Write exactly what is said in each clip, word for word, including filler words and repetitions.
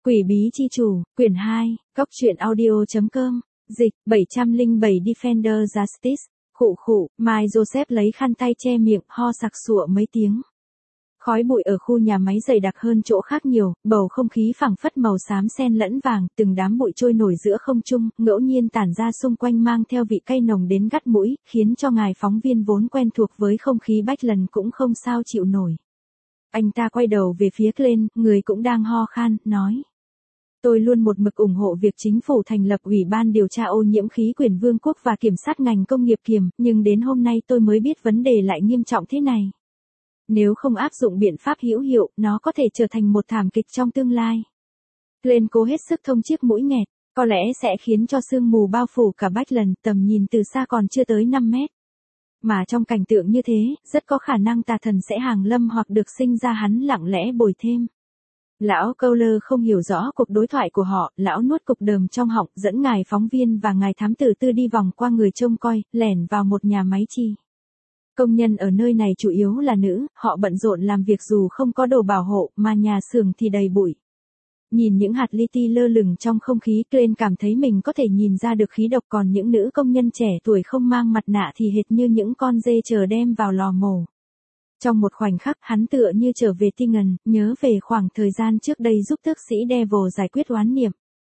Quỷ bí chi chủ, quyển hai, góc truyện audio.com, dịch, bảy trăm lẻ bảy Defender Justice, khụ khụ, Mai Joseph lấy khăn tay che miệng, ho sặc sụa mấy tiếng. Khói bụi ở khu nhà máy dày đặc hơn chỗ khác nhiều, bầu không khí phảng phất màu xám xen lẫn vàng, từng đám bụi trôi nổi giữa không trung, ngẫu nhiên tản ra xung quanh mang theo vị cay nồng đến gắt mũi, khiến cho ngài phóng viên vốn quen thuộc với không khí Bách Lần cũng không sao chịu nổi. Anh ta quay đầu về phía Glenn, người cũng đang ho khan, nói. Tôi luôn một mực ủng hộ việc chính phủ thành lập Ủy ban điều tra ô nhiễm khí quyển vương quốc và kiểm sát ngành công nghiệp kiềm, nhưng đến hôm nay tôi mới biết vấn đề lại nghiêm trọng thế này. Nếu không áp dụng biện pháp hữu hiệu, nó có thể trở thành một thảm kịch trong tương lai. Glenn cố hết sức thông chiếc mũi nghẹt, có lẽ sẽ khiến cho sương mù bao phủ cả Bách Lần, tầm nhìn từ xa còn chưa tới năm mét. Mà trong cảnh tượng như thế, rất có khả năng tà thần sẽ hàng lâm hoặc được sinh ra hắn lặng lẽ bồi thêm. Lão Cowler không hiểu rõ cuộc đối thoại của họ, lão nuốt cục đờm trong họng, dẫn ngài phóng viên và ngài thám tử tư đi vòng qua người trông coi, lẻn vào một nhà máy chi. Công nhân ở nơi này chủ yếu là nữ, họ bận rộn làm việc dù không có đồ bảo hộ, mà nhà xưởng thì đầy bụi. Nhìn những hạt li ti lơ lửng trong không khí, Glenn cảm thấy mình có thể nhìn ra được khí độc, còn những nữ công nhân trẻ tuổi không mang mặt nạ thì hệt như những con dê chờ đem vào lò mổ. Trong một khoảnh khắc, hắn tựa như trở về Tingen, nhớ về khoảng thời gian trước đây giúp tước sĩ Devil giải quyết oán niệm.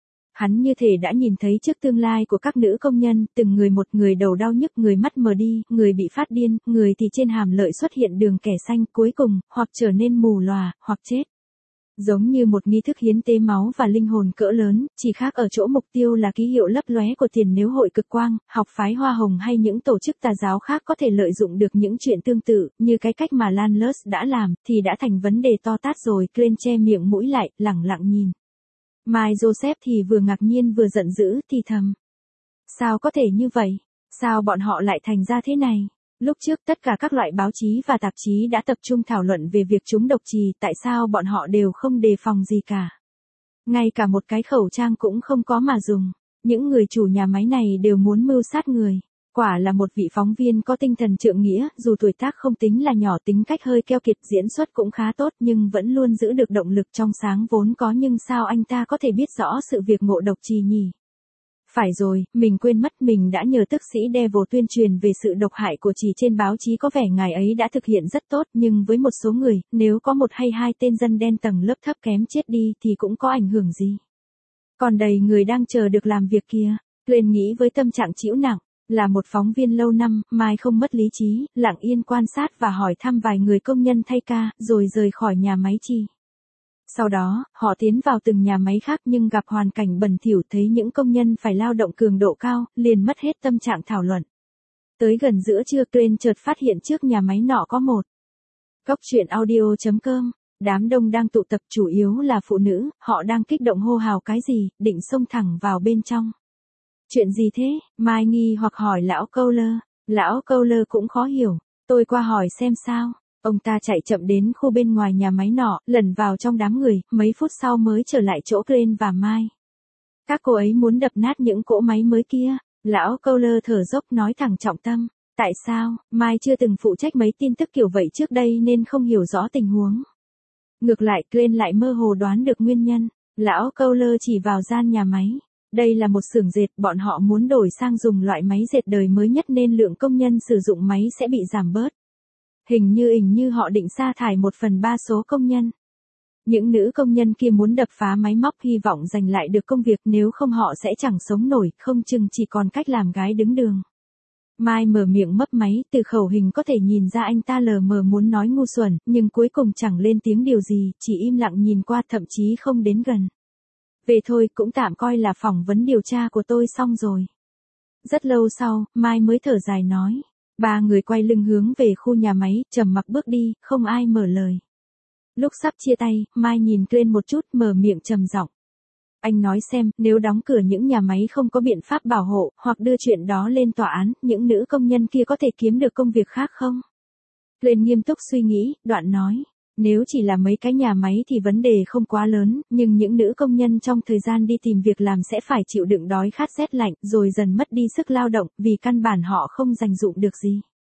Hắn như thể đã nhìn thấy trước tương lai của các nữ công nhân, từng người một, người đầu đau nhức, người mắt mờ đi, người bị phát điên, người thì trên hàm lợi xuất hiện đường kẻ xanh, cuối cùng, hoặc trở nên mù lòa, hoặc chết. Giống như một nghi thức hiến tế máu và linh hồn cỡ lớn, chỉ khác ở chỗ mục tiêu là ký hiệu lấp lóe của tiền nếu hội cực quang, học phái hoa hồng hay những tổ chức tà giáo khác có thể lợi dụng được những chuyện tương tự, như cái cách mà Landless đã làm, thì đã thành vấn đề to tát rồi. Glenn che miệng mũi lại, lẳng lặng nhìn. Mai Joseph thì vừa ngạc nhiên vừa giận dữ, thì thầm. Sao có thể như vậy? Sao bọn họ lại thành ra thế này? Lúc trước tất cả các loại báo chí và tạp chí đã tập trung thảo luận về việc chúng độc trì, tại sao bọn họ đều không đề phòng gì cả. Ngay cả một cái khẩu trang cũng không có mà dùng. Những người chủ nhà máy này đều muốn mưu sát người. Quả là một vị phóng viên có tinh thần trượng nghĩa, dù tuổi tác không tính là nhỏ, tính cách hơi keo kiệt, diễn xuất cũng khá tốt nhưng vẫn luôn giữ được động lực trong sáng vốn có, nhưng sao anh ta có thể biết rõ sự việc ngộ độc trì nhỉ? Phải rồi, mình quên mất mình đã nhờ tước sĩ Devil tuyên truyền về sự độc hại của trì trên báo chí, có vẻ ngài ấy đã thực hiện rất tốt, nhưng với một số người, nếu có một hay hai tên dân đen tầng lớp thấp kém chết đi thì cũng có ảnh hưởng gì. Còn đầy người đang chờ được làm việc kia. Glenn nghĩ với tâm trạng trĩu nặng, là một phóng viên lâu năm, Mai không mất lý trí, lặng yên quan sát và hỏi thăm vài người công nhân thay ca, rồi rời khỏi nhà máy chi. Sau đó, họ tiến vào từng nhà máy khác nhưng gặp hoàn cảnh bẩn thỉu, thấy những công nhân phải lao động cường độ cao, liền mất hết tâm trạng thảo luận. Tới gần giữa trưa, Glenn chợt phát hiện trước nhà máy nọ có một góc truyện audio.com, đám đông đang tụ tập, chủ yếu là phụ nữ, họ đang kích động hô hào cái gì, định xông thẳng vào bên trong. Chuyện gì thế? Mai nghi hoặc hỏi lão Cowler. Lão Cowler cũng khó hiểu. Tôi qua hỏi xem sao. Ông ta chạy chậm đến khu bên ngoài nhà máy nọ, lẩn vào trong đám người, mấy phút sau mới trở lại chỗ Glenn và Mai. Các cô ấy muốn đập nát những cỗ máy mới kia. Lão Cowler thở dốc nói thẳng trọng tâm. Tại sao? Mai chưa từng phụ trách mấy tin tức kiểu vậy trước đây nên không hiểu rõ tình huống. Ngược lại, Glenn lại mơ hồ đoán được nguyên nhân. Lão Cowler chỉ vào gian nhà máy. Đây là một xưởng dệt, bọn họ muốn đổi sang dùng loại máy dệt đời mới nhất nên lượng công nhân sử dụng máy sẽ bị giảm bớt. Hình như hình như họ định sa thải một phần ba số công nhân. Những nữ công nhân kia muốn đập phá máy móc, hy vọng giành lại được công việc, nếu không họ sẽ chẳng sống nổi, không chừng chỉ còn cách làm gái đứng đường. Mai mở miệng mấp máy, từ khẩu hình có thể nhìn ra anh ta lờ mờ muốn nói ngu xuẩn, nhưng cuối cùng chẳng lên tiếng điều gì, chỉ im lặng nhìn qua, thậm chí không đến gần. Về thôi, cũng tạm coi là phỏng vấn điều tra của tôi xong rồi. Rất lâu sau, Mai mới thở dài nói. Ba người quay lưng hướng về khu nhà máy, trầm mặc bước đi, không ai mở lời. Lúc sắp chia tay, Mai nhìn Glenn một chút, mở miệng trầm giọng. Anh nói xem, nếu đóng cửa những nhà máy không có biện pháp bảo hộ, hoặc đưa chuyện đó lên tòa án, những nữ công nhân kia có thể kiếm được công việc khác không? Glenn nghiêm túc suy nghĩ, đoạn nói. Nếu chỉ là mấy cái nhà máy thì vấn đề không quá lớn, nhưng những nữ công nhân trong thời gian đi tìm việc làm sẽ phải chịu đựng đói khát rét lạnh, rồi dần mất đi sức lao động, vì căn bản họ không dành dụm được gì.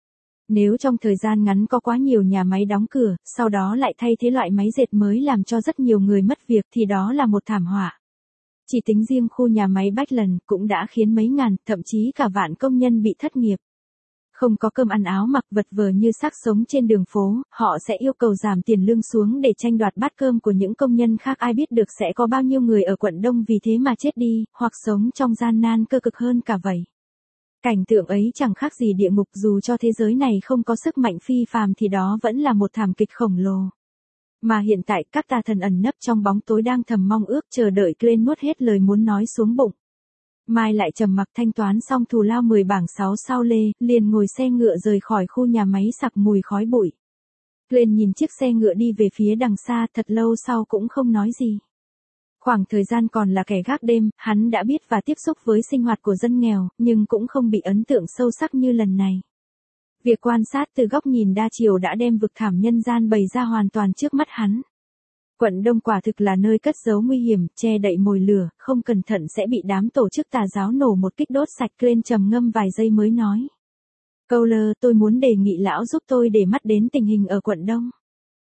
Nếu trong thời gian ngắn có quá nhiều nhà máy đóng cửa, sau đó lại thay thế loại máy dệt mới làm cho rất nhiều người mất việc thì đó là một thảm họa. Chỉ tính riêng khu nhà máy Bachland cũng đã khiến mấy ngàn, thậm chí cả vạn công nhân bị thất nghiệp. Không có cơm ăn áo mặc, vật vờ như xác sống trên đường phố, họ sẽ yêu cầu giảm tiền lương xuống để tranh đoạt bát cơm của những công nhân khác. Ai biết được sẽ có bao nhiêu người ở quận Đông vì thế mà chết đi, hoặc sống trong gian nan cơ cực hơn cả vậy. Cảnh tượng ấy chẳng khác gì địa ngục, dù cho thế giới này không có sức mạnh phi phàm thì đó vẫn là một thảm kịch khổng lồ. Mà hiện tại các tà thần ẩn nấp trong bóng tối đang thầm mong ước chờ đợi Glenn nuốt hết lời muốn nói xuống bụng. Mai lại trầm mặc thanh toán xong thù lao mười bảng sáu sao lê, liền ngồi xe ngựa rời khỏi khu nhà máy sặc mùi khói bụi. Glenn nhìn chiếc xe ngựa đi về phía đằng xa, thật lâu sau cũng không nói gì. Khoảng thời gian còn là kẻ gác đêm, hắn đã biết và tiếp xúc với sinh hoạt của dân nghèo, nhưng cũng không bị ấn tượng sâu sắc như lần này. Việc quan sát từ góc nhìn đa chiều đã đem vực thẳm nhân gian bày ra hoàn toàn trước mắt hắn. Quận Đông quả thực là nơi cất giấu nguy hiểm, che đậy mồi lửa, không cẩn thận sẽ bị đám tổ chức tà giáo nổ một kích đốt sạch. Glenn trầm ngâm vài giây mới nói. Cowler, tôi muốn đề nghị lão giúp tôi để mắt đến tình hình ở quận Đông.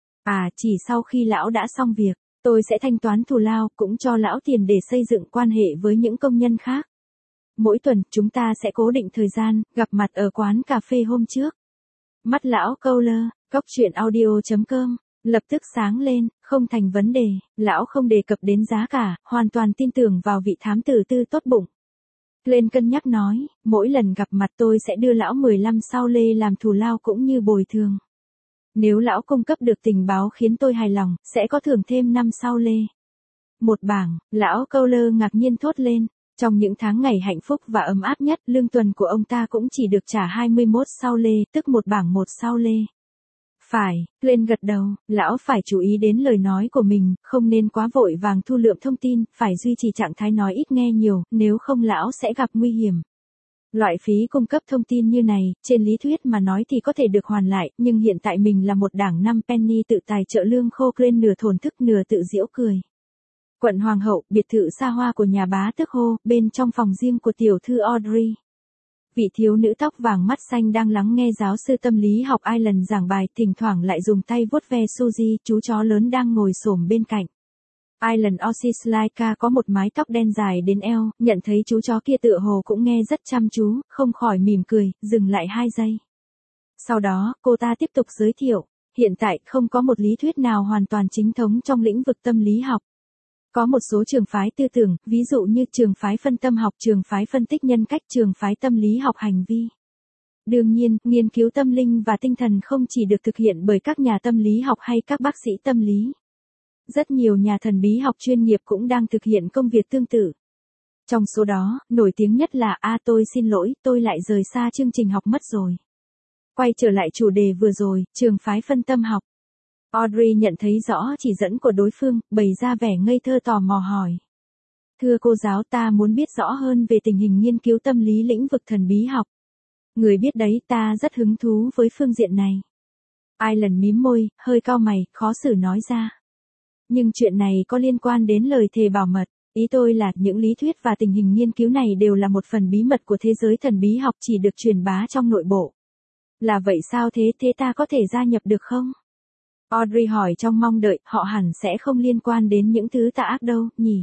À, chỉ sau khi lão đã xong việc, tôi sẽ thanh toán thù lao, cũng cho lão tiền để xây dựng quan hệ với những công nhân khác. Mỗi tuần, chúng ta sẽ cố định thời gian, gặp mặt ở quán cà phê hôm trước. Mắt lão Cowler, góc chuyện audio chấm com, lập tức sáng lên, không thành vấn đề, lão không đề cập đến giá cả, hoàn toàn tin tưởng vào vị thám tử tư tốt bụng. Glenn cân nhắc nói, mỗi lần gặp mặt tôi sẽ đưa lão mười lăm sao lê làm thù lao cũng như bồi thường. Nếu lão cung cấp được tình báo khiến tôi hài lòng, sẽ có thưởng thêm năm sao lê. Một bảng, lão Cowler ngạc nhiên thốt lên. Trong những tháng ngày hạnh phúc và ấm áp nhất, lương tuần của ông ta cũng chỉ được trả hai mươi mốt sao lê, tức một bảng một sao lê. Phải, Glenn gật đầu, lão phải chú ý đến lời nói của mình, không nên quá vội vàng thu lượm thông tin, phải duy trì trạng thái nói ít nghe nhiều, nếu không lão sẽ gặp nguy hiểm. Loại phí cung cấp thông tin như này, trên lý thuyết mà nói thì có thể được hoàn lại, nhưng hiện tại mình là một đảng năm penny tự tài trợ lương khô. Glenn nửa thổn thức nửa tự giễu cười. Quận Hoàng hậu, biệt thự xa hoa của nhà bá tước Hô, bên trong phòng riêng của tiểu thư Audrey. Vị thiếu nữ tóc vàng mắt xanh đang lắng nghe giáo sư tâm lý học Ireland giảng bài, thỉnh thoảng lại dùng tay vuốt ve Suzy, chú chó lớn đang ngồi xổm bên cạnh. Ireland Ossislaika có một mái tóc đen dài đến eo, nhận thấy chú chó kia tựa hồ cũng nghe rất chăm chú, không khỏi mỉm cười, dừng lại hai giây. Sau đó, cô ta tiếp tục giới thiệu, hiện tại không có một lý thuyết nào hoàn toàn chính thống trong lĩnh vực tâm lý học. Có một số trường phái tư tưởng, ví dụ như trường phái phân tâm học, trường phái phân tích nhân cách, trường phái tâm lý học hành vi. Đương nhiên, nghiên cứu tâm linh và tinh thần không chỉ được thực hiện bởi các nhà tâm lý học hay các bác sĩ tâm lý. Rất nhiều nhà thần bí học chuyên nghiệp cũng đang thực hiện công việc tương tự. Trong số đó, nổi tiếng nhất là A tôi xin lỗi, tôi lại rời xa chương trình học mất rồi. Quay trở lại chủ đề vừa rồi, trường phái phân tâm học. Audrey nhận thấy rõ chỉ dẫn của đối phương, bày ra vẻ ngây thơ tò mò hỏi. Thưa cô giáo, ta muốn biết rõ hơn về tình hình nghiên cứu tâm lý lĩnh vực thần bí học. Người biết đấy, ta rất hứng thú với phương diện này. Ireland mím môi, hơi cau mày, khó xử nói ra. Nhưng chuyện này có liên quan đến lời thề bảo mật. Ý tôi là những lý thuyết và tình hình nghiên cứu này đều là một phần bí mật của thế giới thần bí học, chỉ được truyền bá trong nội bộ. Là vậy sao? Thế thế ta có thể gia nhập được không? Audrey hỏi trong mong đợi, họ hẳn sẽ không liên quan đến những thứ tà ác đâu, nhỉ?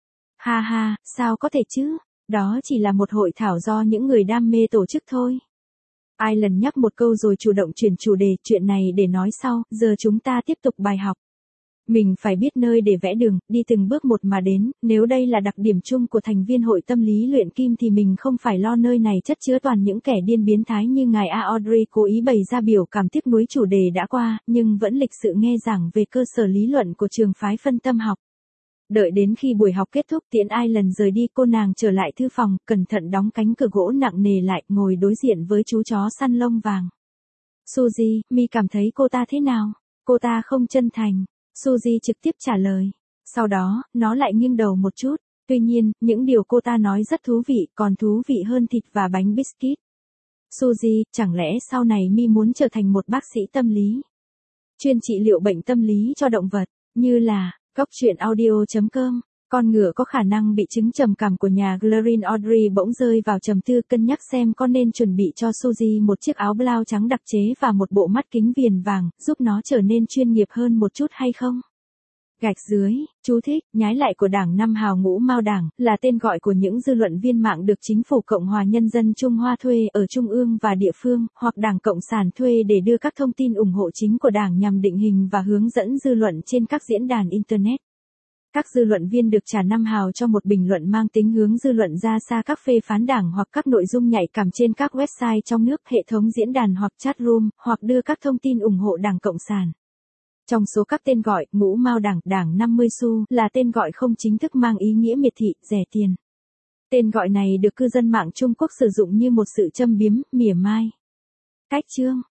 Ha ha, sao có thể chứ? Đó chỉ là một hội thảo do những người đam mê tổ chức thôi. Ireland nhắc một câu rồi chủ động chuyển chủ đề, chuyện này để nói sau, giờ chúng ta tiếp tục bài học. Mình phải biết nơi để vẽ đường, đi từng bước một mà đến, nếu đây là đặc điểm chung của thành viên hội tâm lý luyện kim thì mình không phải lo nơi này chất chứa toàn những kẻ điên biến thái như ngài A. Audrey cố ý bày ra biểu cảm tiếc nuối chủ đề đã qua, nhưng vẫn lịch sự nghe giảng về cơ sở lý luận của trường phái phân tâm học. Đợi đến khi buổi học kết thúc, tiễn Ireland rời đi, cô nàng trở lại thư phòng, cẩn thận đóng cánh cửa gỗ nặng nề lại, ngồi đối diện với chú chó săn lông vàng. Suzy, mi cảm thấy cô ta thế nào? Cô ta không chân thành. Suzy trực tiếp trả lời. Sau đó, nó lại nghiêng đầu một chút. Tuy nhiên, những điều cô ta nói rất thú vị, còn thú vị hơn thịt và bánh biscuit. Suzy, chẳng lẽ sau này mi muốn trở thành một bác sĩ tâm lý? Chuyên trị liệu bệnh tâm lý cho động vật, như là, góc chuyện audio chấm com Con ngựa có khả năng bị chứng trầm cảm của nhà Glorine Audrey bỗng rơi vào trầm tư, cân nhắc xem có nên chuẩn bị cho Suzy một chiếc áo blau trắng đặc chế và một bộ mắt kính viền vàng, giúp nó trở nên chuyên nghiệp hơn một chút hay không. Gạch dưới, chú thích, nhái lại của Đảng Năm Hào Ngũ Mao Đảng, là tên gọi của những dư luận viên mạng được Chính phủ Cộng hòa Nhân dân Trung Hoa thuê ở Trung ương và địa phương, hoặc Đảng Cộng sản thuê để đưa các thông tin ủng hộ chính của Đảng nhằm định hình và hướng dẫn dư luận trên các diễn đàn Internet. Các dư luận viên được trả năm hào cho một bình luận mang tính hướng dư luận ra xa các phê phán đảng hoặc các nội dung nhạy cảm trên các website trong nước, hệ thống diễn đàn hoặc chat room, hoặc đưa các thông tin ủng hộ Đảng Cộng sản. Trong số các tên gọi, Ngũ Mao Đảng, Đảng năm mươi xu, là tên gọi không chính thức mang ý nghĩa miệt thị, rẻ tiền. Tên gọi này được cư dân mạng Trung Quốc sử dụng như một sự châm biếm, mỉa mai. Cách chương